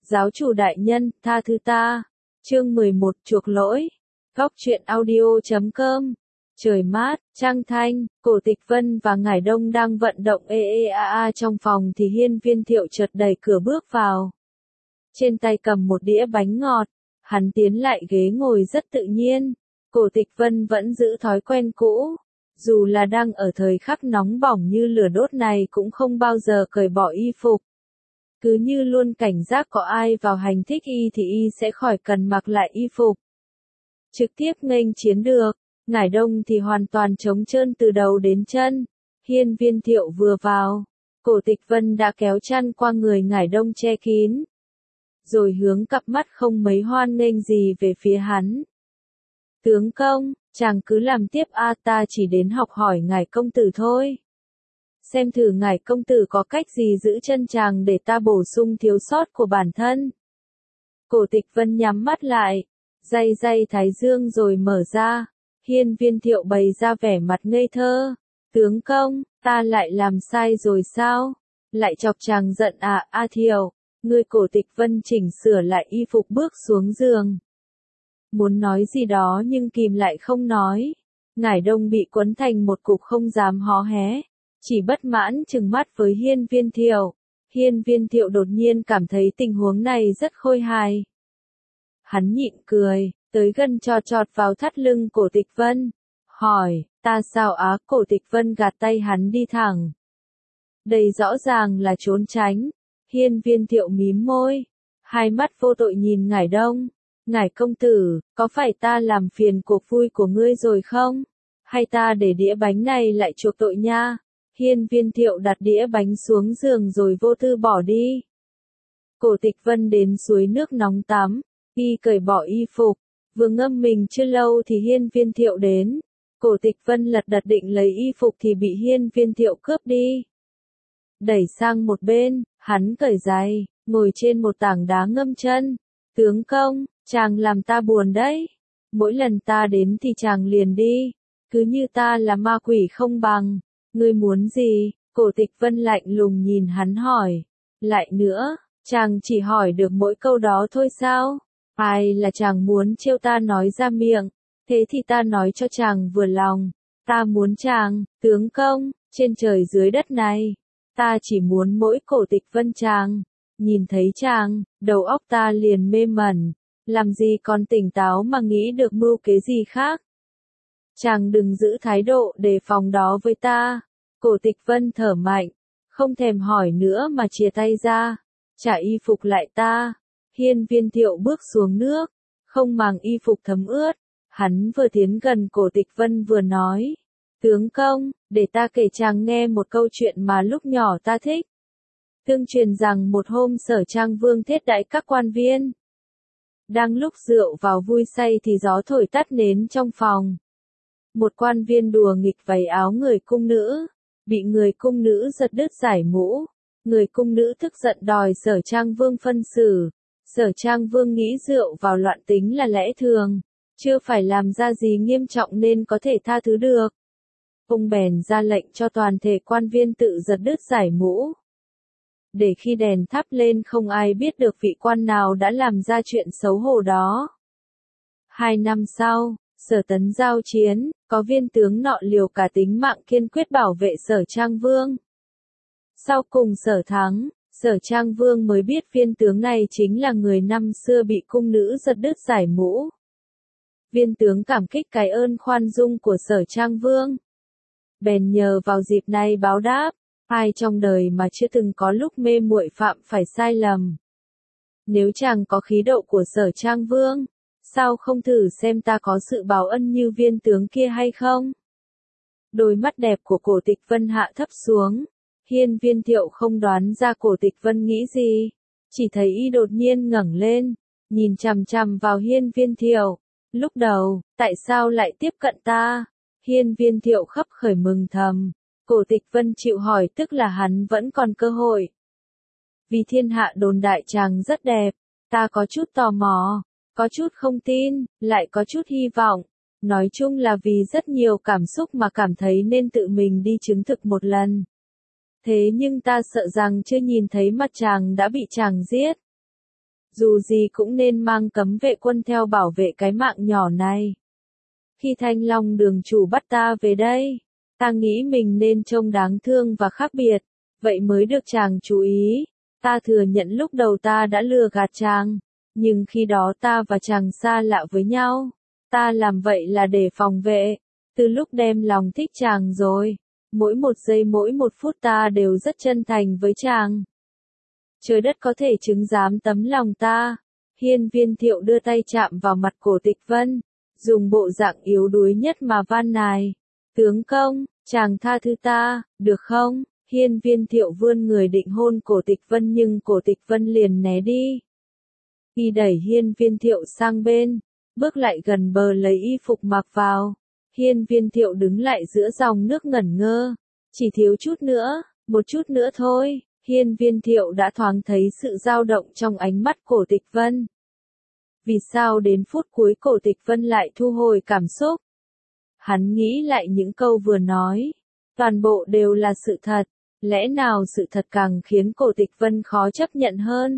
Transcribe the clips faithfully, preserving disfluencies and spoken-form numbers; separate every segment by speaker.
Speaker 1: Giáo chủ đại nhân, tha thứ ta. Chương mười một chuộc lỗi. Góc truyện audio chấm com. Trời mát, trăng thanh, Cổ Tịch Vân và Ngải Đông đang vận động ê ê a a trong phòng thì Hiên Viên Thiệu chợt đẩy cửa bước vào. Trên tay cầm một đĩa bánh ngọt, hắn tiến lại ghế ngồi rất tự nhiên. Cổ Tịch Vân vẫn giữ thói quen cũ, dù là đang ở thời khắc nóng bỏng như lửa đốt này cũng không bao giờ cởi bỏ y phục. Cứ như luôn cảnh giác có ai vào hành thích y thì y sẽ khỏi cần mặc lại y phục. Trực tiếp nghênh chiến được, Ngải Đông thì hoàn toàn trống trơn từ đầu đến chân. Hiên Viên Thiệu vừa vào, Cổ Tịch Vân đã kéo chăn qua người Ngải Đông che kín, rồi hướng cặp mắt không mấy hoan nghênh gì về phía hắn. Tướng công, chàng cứ làm tiếp a, ta chỉ đến học hỏi ngài công tử thôi. Xem thử ngài công tử có cách gì giữ chân chàng để ta bổ sung thiếu sót của bản thân. Cổ Tịch Vân nhắm mắt lại, day day thái dương rồi mở ra. Hiên Viên Thiệu bày ra vẻ mặt ngây thơ. Tướng công, ta lại làm sai rồi sao? Lại chọc chàng giận à? A Thiệu, ngươi. Cổ Tịch Vân chỉnh sửa lại y phục bước xuống giường. Muốn nói gì đó nhưng kìm lại không nói. Ngải Đông bị quấn thành một cục không dám hó hé, chỉ bất mãn trừng mắt với Hiên Viên Thiệu. Hiên Viên Thiệu đột nhiên cảm thấy tình huống này rất khôi hài. Hắn nhịn cười, tới gần chọt chọt vào thắt lưng Cổ Tịch Vân, hỏi, ta sao á? Cổ Tịch Vân gạt tay hắn đi thẳng. Đây rõ ràng là trốn tránh. Hiên Viên Thiệu mím môi, hai mắt vô tội nhìn Ngải Đông. Ngải công tử, có phải ta làm phiền cuộc vui của ngươi rồi không? Hay ta để đĩa bánh này lại chuộc tội nha? Hiên Viên Thiệu đặt đĩa bánh xuống giường rồi vô tư bỏ đi. Cổ Tịch Vân đến suối nước nóng tắm, y cởi bỏ y phục, vừa ngâm mình chưa lâu thì Hiên Viên Thiệu đến. Cổ Tịch Vân lật đật định lấy y phục thì bị Hiên Viên Thiệu cướp đi. Đẩy sang một bên, hắn cởi giày, ngồi trên một tảng đá ngâm chân. Tướng công, chàng làm ta buồn đấy. Mỗi lần ta đến thì chàng liền đi, cứ như ta là ma quỷ không bằng. Ngươi muốn gì? Cổ Tịch Vân lạnh lùng nhìn hắn hỏi. Lại nữa, chàng chỉ hỏi được mỗi câu đó thôi sao? Ai là chàng muốn trêu ta nói ra miệng, thế thì ta nói cho chàng vừa lòng. Ta muốn chàng, tướng công, trên trời dưới đất này. Ta chỉ muốn mỗi Cổ Tịch Vân chàng. Nhìn thấy chàng, đầu óc ta liền mê mẩn, làm gì còn tỉnh táo mà nghĩ được mưu kế gì khác. Chàng đừng giữ thái độ đề phòng đó với ta. Cổ Tịch Vân thở mạnh, không thèm hỏi nữa mà chìa tay ra, trả y phục lại ta. Hiên Viên Thiệu bước xuống nước, không màng y phục thấm ướt. Hắn vừa tiến gần Cổ Tịch Vân vừa nói, tướng công, để ta kể chàng nghe một câu chuyện mà lúc nhỏ ta thích. Tương truyền rằng một hôm Sở Trang Vương thiết đãi các quan viên. Đang lúc rượu vào vui say thì gió thổi tắt nến trong phòng. Một quan viên đùa nghịch váy áo người cung nữ, bị người cung nữ giật đứt giải mũ. Người cung nữ tức giận đòi Sở Trang Vương phân xử. Sở Trang Vương nghĩ rượu vào loạn tính là lẽ thường, chưa phải làm ra gì nghiêm trọng nên có thể tha thứ được. Ông bèn ra lệnh cho toàn thể quan viên tự giật đứt giải mũ, để khi đèn thắp lên không ai biết được vị quan nào đã làm ra chuyện xấu hổ đó. Hai năm sau, Sở Tấn giao chiến, có viên tướng nọ liều cả tính mạng kiên quyết bảo vệ Sở Trang Vương. Sau cùng Sở thắng, Sở Trang Vương mới biết viên tướng này chính là người năm xưa bị cung nữ giật đứt giải mũ. Viên tướng cảm kích cái ơn khoan dung của Sở Trang Vương, bèn nhờ vào dịp này báo đáp. Ai trong đời mà chưa từng có lúc mê muội phạm phải sai lầm. Nếu chàng có khí độ của Sở Trang Vương, sao không thử xem ta có sự báo ân như viên tướng kia hay không? Đôi mắt đẹp của Cổ Tịch Vân hạ thấp xuống. Hiên Viên Thiệu không đoán ra Cổ Tịch Vân nghĩ gì, chỉ thấy y đột nhiên ngẩng lên, nhìn chằm chằm vào Hiên Viên Thiệu. Lúc đầu, tại sao lại tiếp cận ta? Hiên Viên Thiệu khấp khởi mừng thầm. Cổ Tịch Vân chịu hỏi tức là hắn vẫn còn cơ hội. Vì thiên hạ đồn đại chàng rất đẹp, ta có chút tò mò, có chút không tin, lại có chút hy vọng. Nói chung là vì rất nhiều cảm xúc mà cảm thấy nên tự mình đi chứng thực một lần. Thế nhưng ta sợ rằng chưa nhìn thấy mặt chàng đã bị chàng giết. dù gì cũng nên mang cấm vệ quân theo bảo vệ cái mạng nhỏ này. Khi Thanh Long đường chủ bắt ta về đây, ta nghĩ mình nên trông đáng thương và khác biệt, vậy mới được chàng chú ý. Ta thừa nhận lúc đầu ta đã lừa gạt chàng, nhưng khi đó ta và chàng xa lạ với nhau. Ta làm vậy là để phòng vệ, từ lúc đem lòng thích chàng rồi, mỗi một giây mỗi một phút ta đều rất chân thành với chàng. Trời đất có thể chứng giám tấm lòng ta. Hiên Viên Thiệu đưa tay chạm vào mặt Cổ Tịch Vân, dùng bộ dạng yếu đuối nhất mà van nài. Tướng công, chàng tha thứ ta, được không? Hiên Viên Thiệu vươn người định hôn Cổ Tịch Vân nhưng Cổ Tịch Vân liền né đi. Y đẩy Hiên Viên Thiệu sang bên, bước lại gần bờ lấy y phục mặc vào. Hiên Viên Thiệu đứng lại giữa dòng nước ngẩn ngơ. Chỉ thiếu chút nữa, một chút nữa thôi. Hiên Viên Thiệu đã thoáng thấy sự dao động trong ánh mắt Cổ Tịch Vân. Vì sao đến phút cuối Cổ Tịch Vân lại thu hồi cảm xúc? Hắn nghĩ lại những câu vừa nói. Toàn bộ đều là sự thật. Lẽ nào sự thật càng khiến Cổ Tịch Vân khó chấp nhận hơn?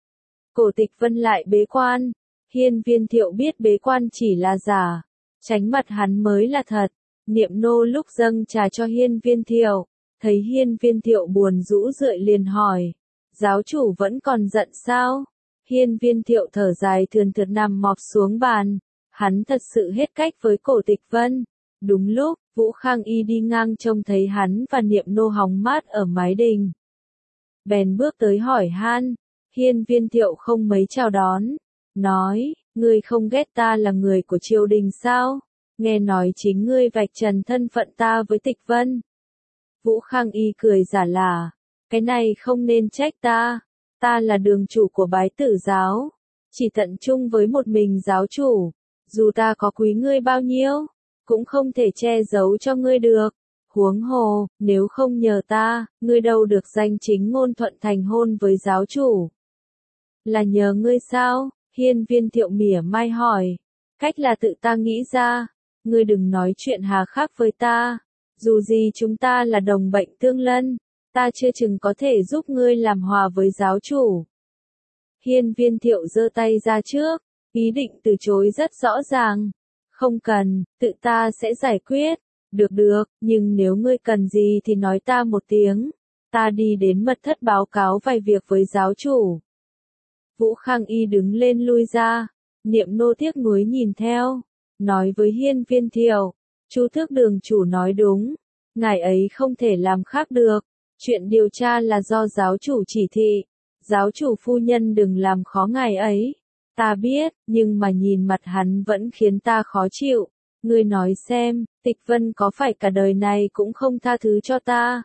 Speaker 1: Cổ Tịch Vân lại bế quan. Hiên Viên Thiệu biết bế quan chỉ là giả. Tránh mặt hắn mới là thật. Niệm nô lúc dâng trà cho Hiên Viên Thiệu, thấy Hiên Viên Thiệu buồn rũ rượi liền hỏi. Giáo chủ vẫn còn giận sao? Hiên Viên Thiệu thở dài thườn thượt nằm mọp xuống bàn. Hắn thật sự hết cách với Cổ Tịch Vân. Đúng lúc, Vũ Khang Y đi ngang trông thấy hắn và Niệm nô hóng mát ở mái đình. Bèn bước tới hỏi han. Hiên Viên Thiệu không mấy chào đón. Nói, ngươi không ghét ta là người của triều đình sao? Nghe nói chính ngươi vạch trần thân phận ta với Tịch Vân. Vũ Khang Y cười giả lả. Cái này không nên trách ta. Ta là đường chủ của Bái Tử giáo. Chỉ tận trung với một mình giáo chủ. Dù ta có quý ngươi bao nhiêu, cũng không thể che giấu cho ngươi được. Huống hồ, nếu không nhờ ta, ngươi đâu được danh chính ngôn thuận thành hôn với giáo chủ. Là nhờ ngươi sao? Hiên Viên Thiệu mỉa mai hỏi. Cách là tự ta nghĩ ra. Ngươi đừng nói chuyện hà khắc với ta. Dù gì chúng ta là đồng bệnh tương lân. Ta chưa chừng có thể giúp ngươi làm hòa với giáo chủ. Hiên Viên Thiệu giơ tay ra trước. Ý định từ chối rất rõ ràng. Không cần, tự ta sẽ giải quyết. Được được, nhưng nếu ngươi cần gì thì nói ta một tiếng. Ta đi đến mật thất báo cáo vài việc với giáo chủ. Vũ Khang Y đứng lên lui ra. Niệm nô tiếc nuối nhìn theo. Nói với Hiên Viên Thiệu. Chú Thước đường chủ nói đúng. Ngài ấy không thể làm khác được. Chuyện điều tra là do giáo chủ chỉ thị. Giáo chủ phu nhân đừng làm khó ngài ấy. Ta biết, nhưng mà nhìn mặt hắn vẫn khiến ta khó chịu. Ngươi nói xem, Tịch Vân có phải cả đời này cũng không tha thứ cho ta?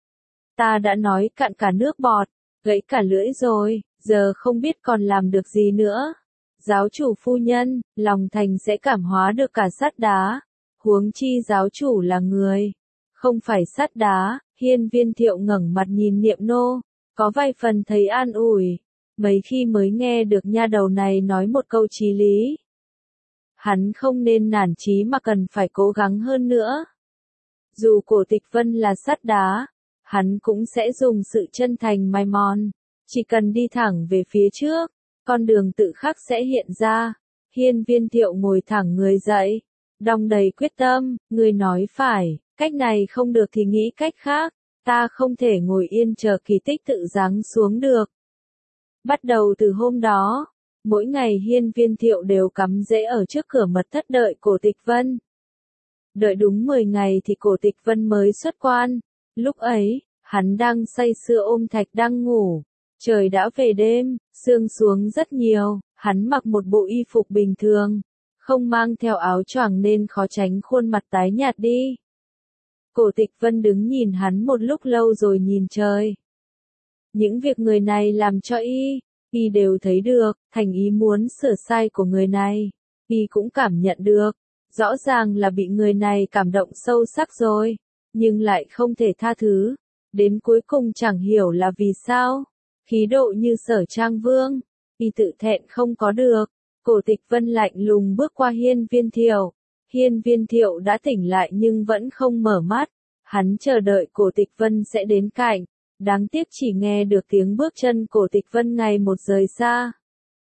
Speaker 1: Ta đã nói cạn cả nước bọt, gãy cả lưỡi rồi, giờ không biết còn làm được gì nữa. Giáo chủ phu nhân, lòng thành sẽ cảm hóa được cả sắt đá. Huống chi giáo chủ là người, không phải sắt đá. Hiên Viên Thiệu ngẩng mặt nhìn Niệm nô, có vài phần thấy an ủi. Mấy khi mới nghe được nha đầu này nói một câu chí lý. Hắn không nên nản chí mà cần phải cố gắng hơn nữa. Dù Cổ Tịch Vân là sắt đá, hắn cũng sẽ dùng sự chân thành mài mòn. Chỉ cần đi thẳng về phía trước, con đường tự khắc sẽ hiện ra. Hiên Viên Thiệu ngồi thẳng người dậy, đong đầy quyết tâm. Người nói phải, cách này không được thì nghĩ cách khác. Ta không thể ngồi yên chờ kỳ tích tự giáng xuống được. Bắt đầu từ hôm đó, mỗi ngày Hiên Viên Thiệu đều cắm rễ ở trước cửa mật thất đợi Cổ Tịch Vân. Đợi đúng mười ngày thì Cổ Tịch Vân mới xuất quan. Lúc ấy, hắn đang say sưa ôm Thạch đang ngủ. Trời đã về đêm, sương xuống rất nhiều, hắn mặc một bộ y phục bình thường, không mang theo áo choàng nên khó tránh khuôn mặt tái nhạt đi. Cổ Tịch Vân đứng nhìn hắn một lúc lâu rồi nhìn trời. Những việc người này làm cho y, y đều thấy được, thành ý muốn sửa sai của người này. Y cũng cảm nhận được, rõ ràng là bị người này cảm động sâu sắc rồi, nhưng lại không thể tha thứ. Đến cuối cùng chẳng hiểu là vì sao. Khí độ như Sở Trang Vương, y tự thẹn không có được. Cổ Tịch Vân lạnh lùng bước qua Hiên Viên Thiệu. Hiên Viên Thiệu đã tỉnh lại nhưng vẫn không mở mắt. Hắn chờ đợi Cổ Tịch Vân sẽ đến cạnh. Đáng tiếc chỉ nghe được tiếng bước chân Cổ Tịch Vân ngày một rời xa.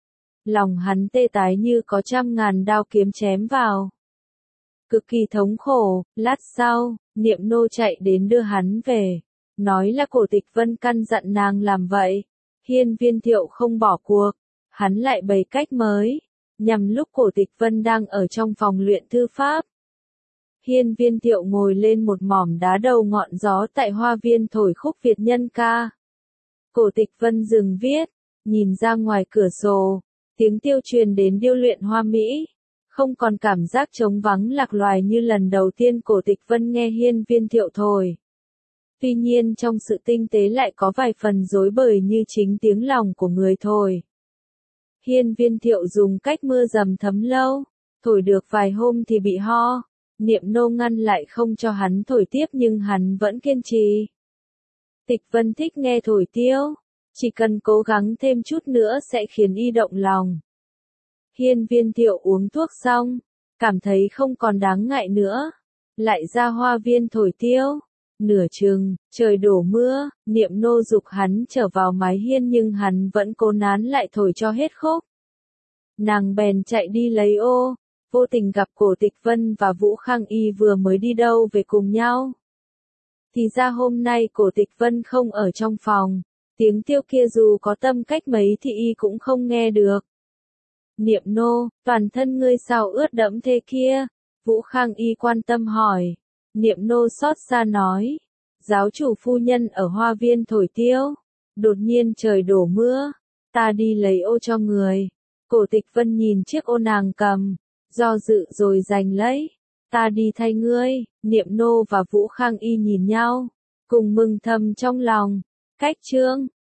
Speaker 1: lòng hắn tê tái như có trăm ngàn đao kiếm chém vào. Cực kỳ thống khổ, lát sau, Niệm Nô chạy đến đưa hắn về, nói là Cổ Tịch Vân căn dặn nàng làm vậy. Hiên Viên Thiệu không bỏ cuộc, hắn lại bày cách mới, nhằm lúc Cổ Tịch Vân đang ở trong phòng luyện thư pháp. Hiên Viên Thiệu ngồi lên một mỏm đá đầu ngọn gió tại hoa viên thổi khúc Việt nhân ca. Cổ Tịch Vân dừng viết, nhìn ra ngoài cửa sổ, tiếng tiêu truyền đến điêu luyện hoa mỹ, không còn cảm giác trống vắng lạc loài như lần đầu tiên Cổ Tịch Vân nghe Hiên Viên Thiệu thổi. Tuy nhiên trong sự tinh tế lại có vài phần rối bời như chính tiếng lòng của người thổi. Hiên Viên Thiệu dùng cách mưa dầm thấm lâu, thổi được vài hôm thì bị ho. Niệm Nô ngăn lại không cho hắn thổi tiếp nhưng hắn vẫn kiên trì. Tịch Vân thích nghe thổi tiêu, chỉ cần cố gắng thêm chút nữa sẽ khiến y động lòng. Hiên Viên Thiệu uống thuốc xong, cảm thấy không còn đáng ngại nữa, lại ra hoa viên thổi tiêu. Nửa chừng, trời đổ mưa, Niệm Nô giục hắn trở vào mái hiên nhưng hắn vẫn cố nán lại thổi cho hết khúc. Nàng bèn chạy đi lấy ô, vô tình gặp Cổ Tịch Vân và Vũ Khang Y vừa mới đi đâu về cùng nhau. Thì ra hôm nay Cổ Tịch Vân không ở trong phòng, tiếng tiêu kia dù có tâm cách mấy thì y cũng không nghe được. Niệm Nô, toàn thân ngươi sao ướt đẫm thế kia? Vũ Khang Y quan tâm hỏi. Niệm Nô xót xa nói, giáo chủ phu nhân ở hoa viên thổi tiêu, đột nhiên trời đổ mưa, ta đi lấy ô cho người. Cổ Tịch Vân nhìn chiếc ô nàng cầm, do dự rồi giành lấy, ta đi thay ngươi. Niệm Nô và Vũ Khang Y nhìn nhau, cùng mừng thầm trong lòng. Cách chương